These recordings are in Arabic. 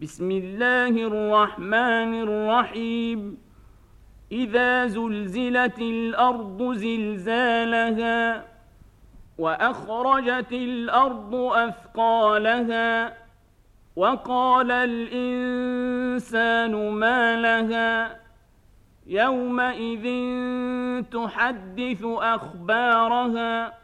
بسم الله الرحمن الرحيم إذا زلزلت الأرض زلزالها وأخرجت الأرض أثقالها وقال الإنسان ما لها يومئذ تحدث أخبارها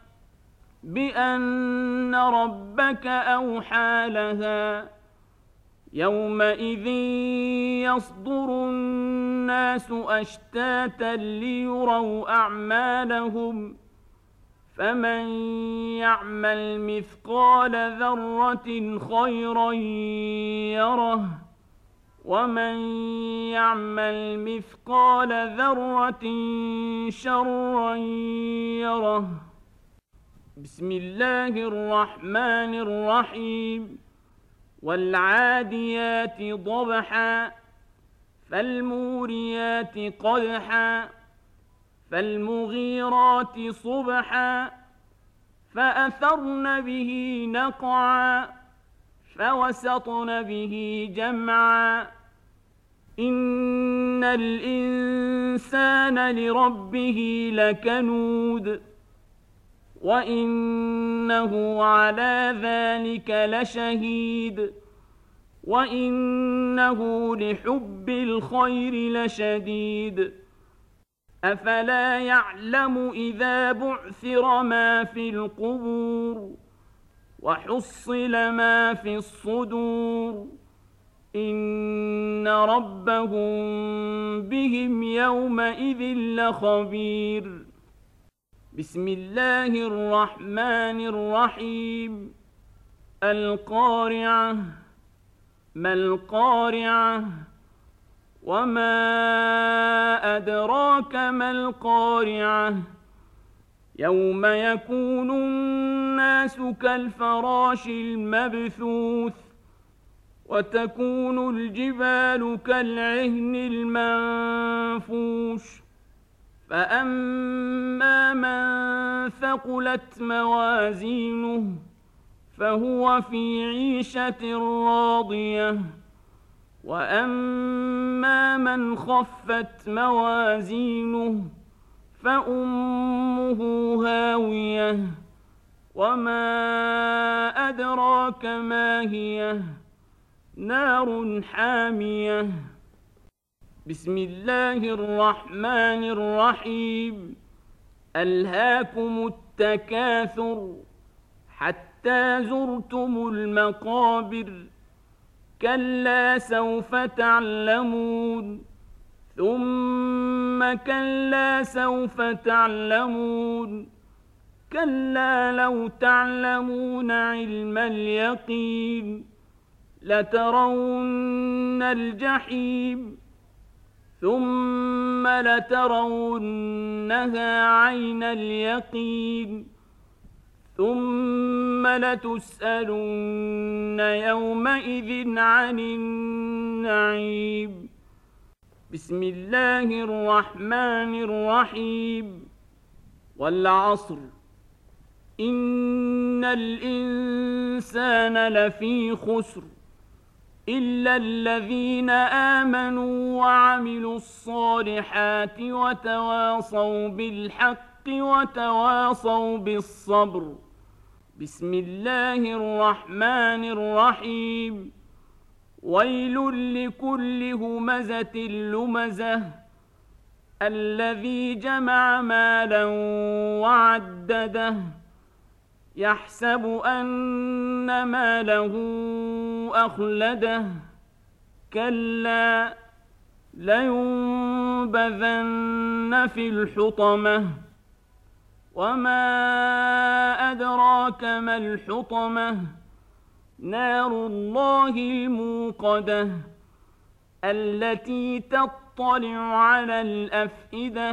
بأن ربك أوحى لها يومئذ يصدر الناس أشتاتا ليروا أعمالهم فمن يعمل مثقال ذرة خيرا يره ومن يعمل مثقال ذرة شرا يره. بسم الله الرحمن الرحيم والعاديات ضبحا فالموريات قدحا فالمغيرات صبحا فأثرن به نقعا فوسطن به جمعا إن الإنسان لربه لكنود وإنه على ذلك لشهيد وإنه لحب الخير لشديد أفلا يعلم إذا بعثر ما في القبور وحصل ما في الصدور إن ربهم بهم يومئذ لخبير. بسم الله الرحمن الرحيم القارعة ما القارعة وما أدراك ما القارعة يوم يكون الناس كالفراش المبثوث وتكون الجبال كالعهن المنفوش فأما من ثقلت موازينه فهو في عيشة راضية وأما من خفت موازينه فأمه هاوية وما أدراك ما هي نار حامية. بسم الله الرحمن الرحيم ألهاكم التكاثر حتى زرتم المقابر كلا سوف تعلمون ثم كلا سوف تعلمون كلا لو تعلمون علم اليقين لترون الجحيم ثم لترونها عين اليقين ثم لتسألن يومئذ عن النعيم. بسم الله الرحمن الرحيم والعصر إن الإنسان لفي خسر إلا الذين آمنوا وعملوا الصالحات وتواصوا بالحق وتواصوا بالصبر. بسم الله الرحمن الرحيم ويل لكل همزة لمزة الذي جمع مالا وعدده يحسب أن ماله أخلده كلا لينبذن في الحطمة وما أدراك ما الحطمة نار الله الموقدة التي تطلع على الأفئدة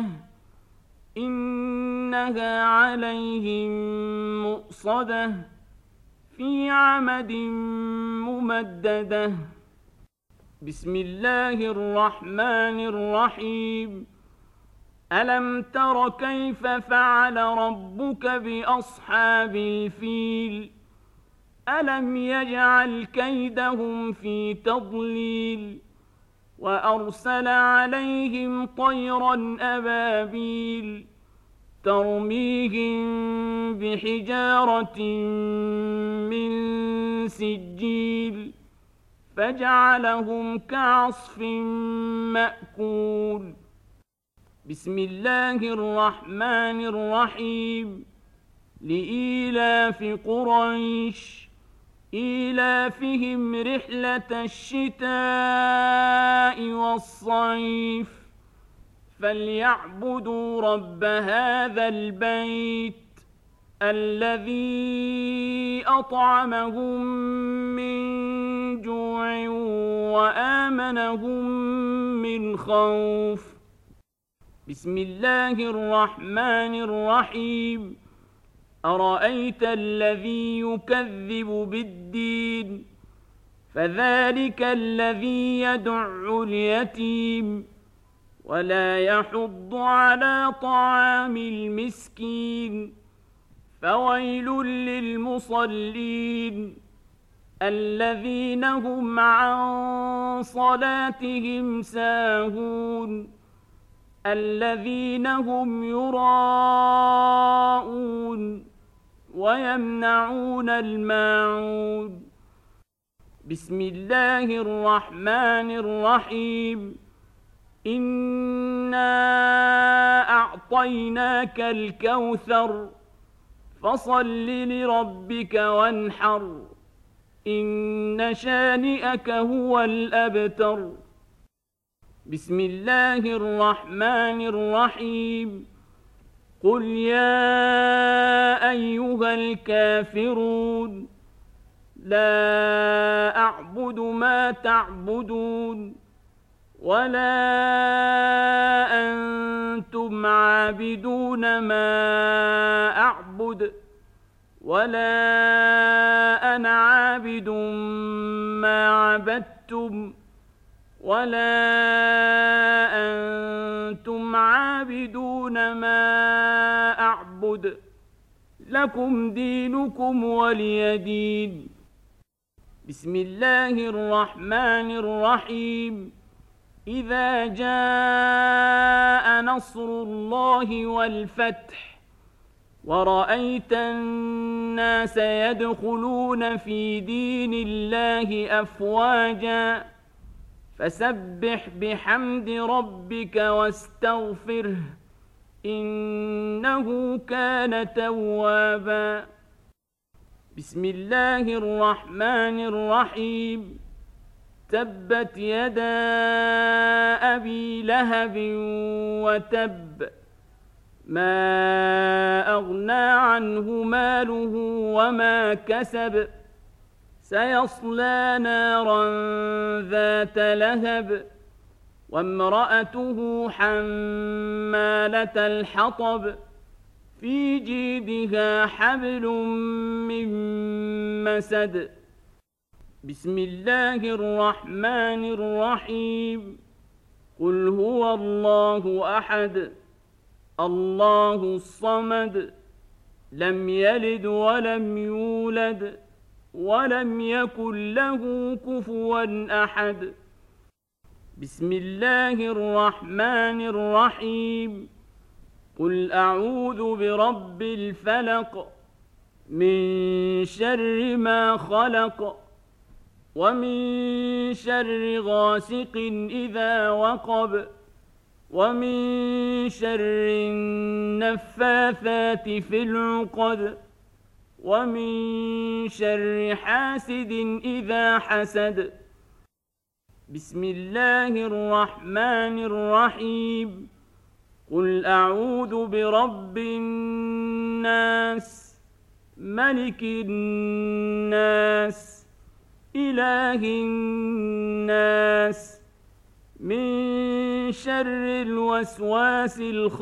إنها عليهم مؤصدة في عمد ممددة. بسم الله الرحمن الرحيم ألم تر كيف فعل ربك بأصحاب الفيل ألم يجعل كيدهم في تضليل وأرسل عليهم طيرا أبابيل ترميهم بحجارة من سجيل فجعلهم كعصف مأكول. بسم الله الرحمن الرحيم. لإيلاف قريش إيلافهم رحلة الشتاء والصيف فليعبدوا رب هذا البيت الذي أطعمهم من جوع وآمنهم من خوف. بسم الله الرحمن الرحيم. أرأيت الذي يكذب بالدين فذلك الذي يدع اليتيم ولا يحض على طعام المسكين فويل للمصلين الذين هم عن صلاتهم ساهون الذين هم يراءون ويمنعون الماعون. بسم الله الرحمن الرحيم. إنا أعطيناك الكوثر فصل لربك وانحر إن شانئك هو الأبتر. بسم الله الرحمن الرحيم. قل يا أيها الكافرون لا أعبد ما تعبدون ولا أنتم عابدون ما أعبد ولا أنا عابد ما عبدتم ولا أنتم عابدون ما أعبد لكم دينكم ولي دين. بسم الله الرحمن الرحيم. إذا جاء نصر الله والفتح ورأيت الناس يدخلون في دين الله أفواجا فسبح بحمد ربك واستغفره إنه كان توابا. بسم الله الرحمن الرحيم. تبت يدا أبي لهب وتب ما أغنى عنه ماله وما كسب سيصلى نارا ذات لهب وامرأته حمالة الحطب في جيدها حبل من مسد. بسم الله الرحمن الرحيم. قل هو الله أحد الله الصمد لم يلد ولم يولد ولم يكن له كفوا أحد. بسم الله الرحمن الرحيم. قل أعوذ برب الفلق من شر ما خلق ومن شر غاسق إذا وقب ومن شر النفاثات في العقد ومن شر حاسد إذا حسد. بسم الله الرحمن الرحيم. قل أعوذ برب الناس ملك الناس إله الناس من شر الوسواس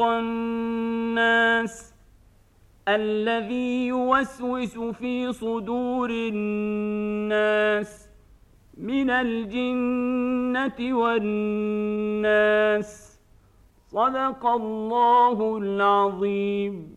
الخناس الذي يوسوس في صدور الناس من الجنة والناس. صدق الله العظيم.